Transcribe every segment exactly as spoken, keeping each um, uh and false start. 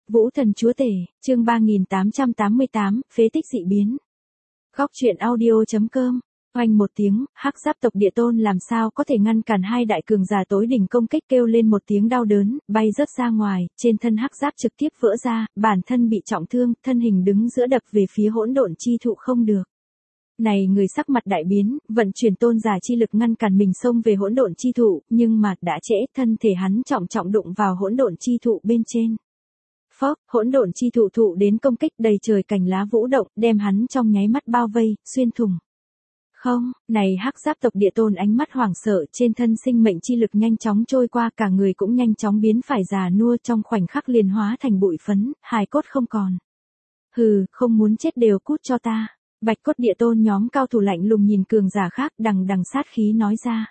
Vũ thần chúa tể, chương ba nghìn tám trăm tám mươi tám, phế tích dị biến. Góc truyện audio.com. Oanh một tiếng, hắc giáp tộc địa tôn làm sao có thể ngăn cản hai đại cường giả tối đỉnh công kích, kêu lên một tiếng đau đớn, bay rớt ra ngoài, trên thân hắc giáp trực tiếp vỡ ra, bản thân bị trọng thương, thân hình đứng giữa đập về phía hỗn độn chi thụ không được. Này người sắc mặt đại biến, vận chuyển tôn giả chi lực ngăn cản mình xông về hỗn độn chi thụ, nhưng mà đã trễ, thân thể hắn trọng trọng đụng vào hỗn độn chi thụ bên trên. Phốc, hỗn độn chi thụ thụ đến công kích, đầy trời cành lá vũ động, đem hắn trong nháy mắt bao vây, xuyên thủng. Không, này hắc giáp tộc địa tôn ánh mắt hoảng sợ, trên thân sinh mệnh chi lực nhanh chóng trôi qua, cả người cũng nhanh chóng biến phải già nua, trong khoảnh khắc liền hóa thành bụi phấn, hài cốt không còn. Hừ, không muốn chết đều cút cho ta. Bạch cốt địa tôn nhóm cao thủ lạnh lùng nhìn cường giả khác, đằng đằng sát khí nói ra.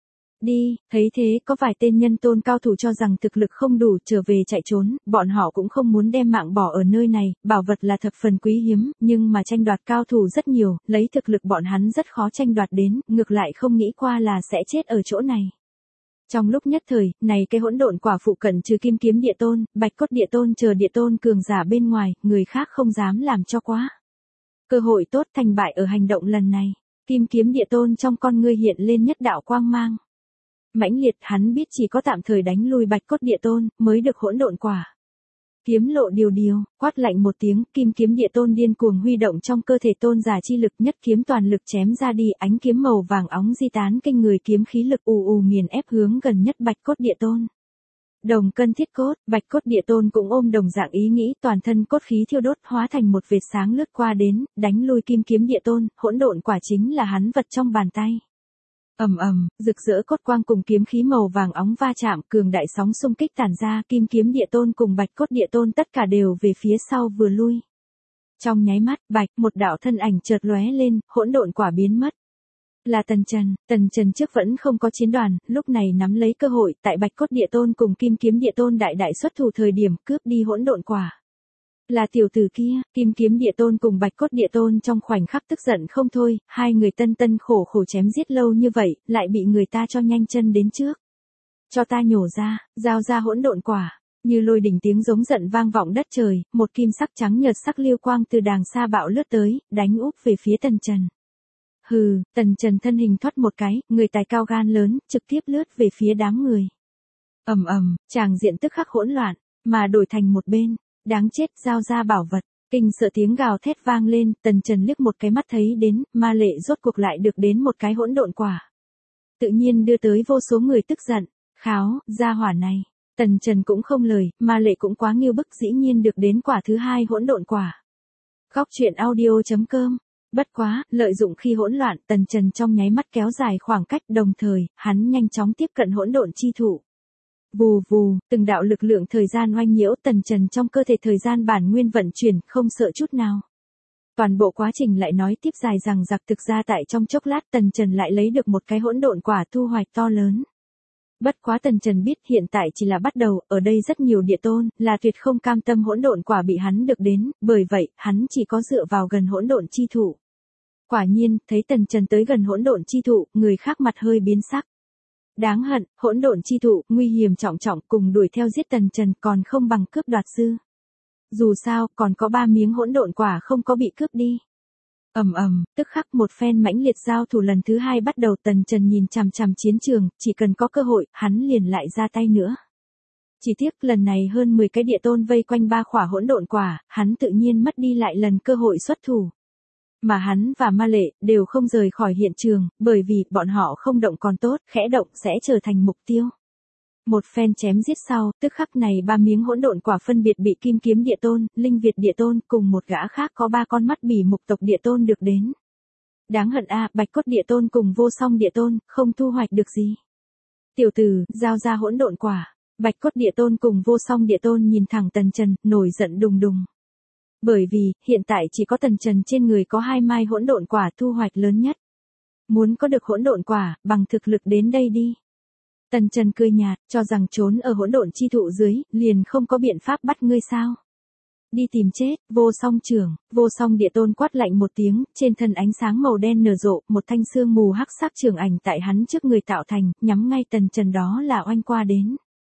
Đi, thấy thế có vài tên nhân tôn cao thủ cho rằng thực lực không đủ, trở về chạy trốn, bọn họ cũng không muốn đem mạng bỏ ở nơi này, bảo vật là thập phần quý hiếm, nhưng mà tranh đoạt cao thủ rất nhiều, lấy thực lực bọn hắn rất khó tranh đoạt đến, ngược lại không nghĩ qua là sẽ chết ở chỗ này. Trong lúc nhất thời, này cái hỗn độn quả phụ cận trừ kim kiếm địa tôn, bạch cốt địa tôn chờ địa tôn cường giả bên ngoài, người khác không dám làm cho quá. Cơ hội tốt, thành bại ở hành động lần này, kim kiếm địa tôn trong con ngươi hiện lên nhất đạo quang mang. Mãnh liệt, hắn biết chỉ có tạm thời đánh lui bạch cốt địa tôn, mới được hỗn độn quả. Kiếm lộ điều điều, quát lạnh một tiếng, kim kiếm địa tôn điên cuồng huy động trong cơ thể tôn giả chi lực, nhất kiếm toàn lực chém ra đi, ánh kiếm màu vàng óng di tán kinh người, kiếm khí lực ù ù nghiền ép hướng gần nhất bạch cốt địa tôn. Đồng cân thiết cốt, bạch cốt địa tôn cũng ôm đồng dạng ý nghĩ, toàn thân cốt khí thiêu đốt hóa thành một vệt sáng lướt qua đến, đánh lui kim kiếm địa tôn, hỗn độn quả chính là hắn vật trong bàn tay. Ầm ầm, rực rỡ cốt quang cùng kiếm khí màu vàng óng va chạm, cường đại sóng xung kích tản ra, kim kiếm địa tôn cùng bạch cốt địa tôn tất cả đều về phía sau vừa lui. Trong nháy mắt, bạch, một đạo thân ảnh chợt lóe lên, hỗn độn quả biến mất. Là Tần Trần, Tần Trần trước vẫn không có chiến đoàn, lúc này nắm lấy cơ hội, tại bạch cốt địa tôn cùng kim kiếm địa tôn đại đại xuất thủ thời điểm, cướp đi hỗn độn quả. Là tiểu tử kia, kim kiếm địa tôn cùng bạch cốt địa tôn trong khoảnh khắc tức giận không thôi, hai người tân tân khổ khổ chém giết lâu như vậy, lại bị người ta cho nhanh chân đến trước. Cho ta nhổ ra, giao ra hỗn độn quả, như lôi đỉnh tiếng giống giận vang vọng đất trời, một kim sắc trắng nhợt sắc liêu quang từ đàng xa bạo lướt tới, đánh úp về phía Tần Trần. Hừ, Tần Trần thân hình thoát một cái, người tài cao gan lớn, trực tiếp lướt về phía đám người. Ầm ầm, tràng diện tức khắc hỗn loạn, mà đổi thành một bên. Đáng chết, giao ra bảo vật, kinh sợ tiếng gào thét vang lên, Tần Trần liếc một cái mắt thấy đến, ma lệ rốt cuộc lại được đến một cái hỗn độn quả. Tự nhiên đưa tới vô số người tức giận, kháo, gia hỏa này, Tần Trần cũng không lời, ma lệ cũng quá nghiêu bức, dĩ nhiên được đến quả thứ hai hỗn độn quả. Góc truyện audio.com. Bất quá, lợi dụng khi hỗn loạn, Tần Trần trong nháy mắt kéo dài khoảng cách, đồng thời, hắn nhanh chóng tiếp cận hỗn độn chi thụ. Vù vù, từng đạo lực lượng thời gian oanh nhiễu, Tần Trần trong cơ thể thời gian bản nguyên vận chuyển, không sợ chút nào. Toàn bộ quá trình lại nói tiếp dài rằng giặc, thực ra tại trong chốc lát Tần Trần lại lấy được một cái hỗn độn quả thu hoạch to lớn. Bất quá Tần Trần biết hiện tại chỉ là bắt đầu, ở đây rất nhiều địa tôn, là tuyệt không cam tâm hỗn độn quả bị hắn được đến, bởi vậy, hắn chỉ có dựa vào gần hỗn độn chi thụ. Quả nhiên, thấy Tần Trần tới gần hỗn độn chi thụ, người khác mặt hơi biến sắc. Đáng hận, hỗn độn chi thụ, nguy hiểm trọng trọng, cùng đuổi theo giết Tần Trần còn không bằng cướp đoạt dư. Dù sao, còn có ba miếng hỗn độn quả không có bị cướp đi. Ầm ầm, tức khắc một phen mãnh liệt giao thủ lần thứ hai bắt đầu, Tần Trần nhìn chằm chằm chiến trường, chỉ cần có cơ hội, hắn liền lại ra tay nữa. Chỉ tiếc lần này hơn mười cái địa tôn vây quanh ba khỏa hỗn độn quả, hắn tự nhiên mất đi lại lần cơ hội xuất thủ. Mà hắn và ma lệ, đều không rời khỏi hiện trường, bởi vì, bọn họ không động còn tốt, khẽ động sẽ trở thành mục tiêu. Một phen chém giết sau, tức khắc này ba miếng hỗn độn quả phân biệt bị kim kiếm địa tôn, linh việt địa tôn, cùng một gã khác có ba con mắt bỉ mục tộc địa tôn được đến. Đáng hận a, bạch cốt địa tôn cùng vô song địa tôn, không thu hoạch được gì. Tiểu tử, giao ra hỗn độn quả, bạch cốt địa tôn cùng vô song địa tôn nhìn thẳng Tần Trần, nổi giận đùng đùng. Bởi vì, hiện tại chỉ có Tần Trần trên người có hai mai hỗn độn quả thu hoạch lớn nhất. Muốn có được hỗn độn quả, bằng thực lực đến đây đi. Tần Trần cười nhạt, cho rằng trốn ở hỗn độn chi thụ dưới, liền không có biện pháp bắt ngươi sao. Đi tìm chết, vô song trưởng, vô song địa tôn quát lạnh một tiếng, trên thân ánh sáng màu đen nở rộ, một thanh xương mù hắc sắc trường ảnh tại hắn trước người tạo thành, nhắm ngay Tần Trần đó là oanh qua đến.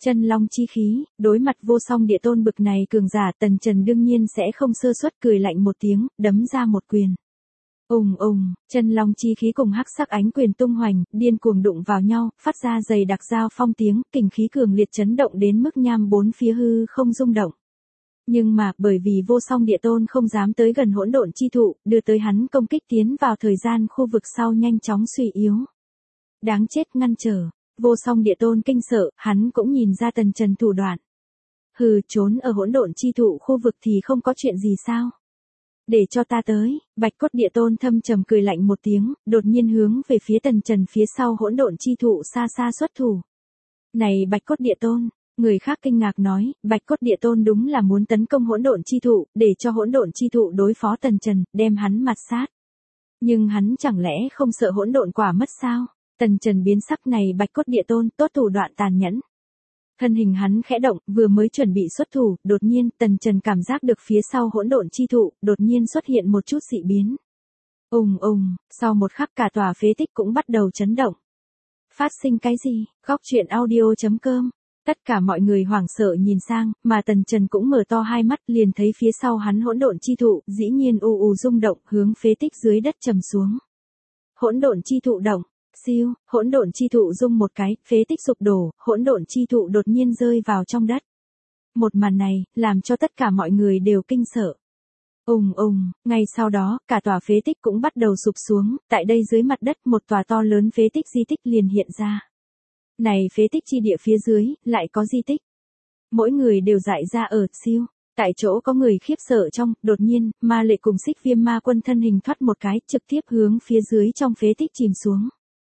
Chân long chi khí, đối mặt vô song địa tôn bực này cường giả, Tần Trần đương nhiên sẽ không sơ suất, cười lạnh một tiếng, đấm ra một quyền. Ùng ùng, chân long chi khí cùng hắc sắc ánh quyền tung hoành, điên cuồng đụng vào nhau, phát ra dày đặc giao phong tiếng, kình khí cường liệt chấn động đến mức nham bốn phía hư không rung động. Nhưng mà, bởi vì vô song địa tôn không dám tới gần hỗn độn chi thụ, đưa tới hắn công kích tiến vào thời gian khu vực sau nhanh chóng suy yếu. Đáng chết, ngăn trở. Vô song địa tôn kinh sợ, hắn cũng nhìn ra Tần Trần thủ đoạn. Hừ, trốn ở hỗn độn chi thụ khu vực thì không có chuyện gì sao? Để cho ta tới. Bạch cốt địa tôn thâm trầm cười lạnh một tiếng, đột nhiên hướng về phía Tần Trần phía sau hỗn độn chi thụ xa xa xuất thủ. Này Bạch cốt địa tôn, người khác kinh ngạc nói, Bạch cốt địa tôn đúng là muốn tấn công hỗn độn chi thụ, để cho hỗn độn chi thụ đối phó Tần Trần, đem hắn mặt sát. Nhưng hắn chẳng lẽ không sợ hỗn độn quả mất sao? Tần Trần biến sắc, này Bạch cốt địa tôn, tốt thủ đoạn tàn nhẫn. Thân hình hắn khẽ động, vừa mới chuẩn bị xuất thủ, đột nhiên, Tần Trần cảm giác được phía sau hỗn độn chi thụ, đột nhiên xuất hiện một chút dị biến. Ùng ùng, sau một khắc cả tòa phế tích cũng bắt đầu chấn động. Phát sinh cái gì? Góc truyện audio chấm com. Tất cả mọi người hoảng sợ nhìn sang, mà Tần Trần cũng mở to hai mắt, liền thấy phía sau hắn hỗn độn chi thụ, dĩ nhiên u u rung động, hướng phế tích dưới đất trầm xuống. Hỗn độn chi thụ động. Siêu, hỗn độn chi thụ rung một cái, phế tích sụp đổ, hỗn độn chi thụ đột nhiên rơi vào trong đất. Một màn này, làm cho tất cả mọi người đều kinh sợ. Ùng ùng, ngay sau đó, cả tòa phế tích cũng bắt đầu sụp xuống, tại đây dưới mặt đất một tòa to lớn phế tích di tích liền hiện ra. Này phế tích chi địa phía dưới, lại có di tích. Mỗi người đều dại ra ở, siêu. Tại chỗ có người khiếp sợ trong, đột nhiên, Ma Lệ cùng Xích Viêm Ma Quân thân hình thoát một cái, trực tiếp hướng phía dưới trong phế tích chìm xuống.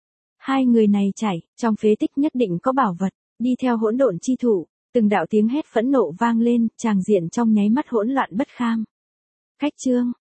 Hai người này chạy, trong phế tích nhất định có bảo vật, đi theo hỗn độn chi thụ, từng đạo tiếng hét phẫn nộ vang lên, tràng diện trong nháy mắt hỗn loạn bất kham. Khách trương,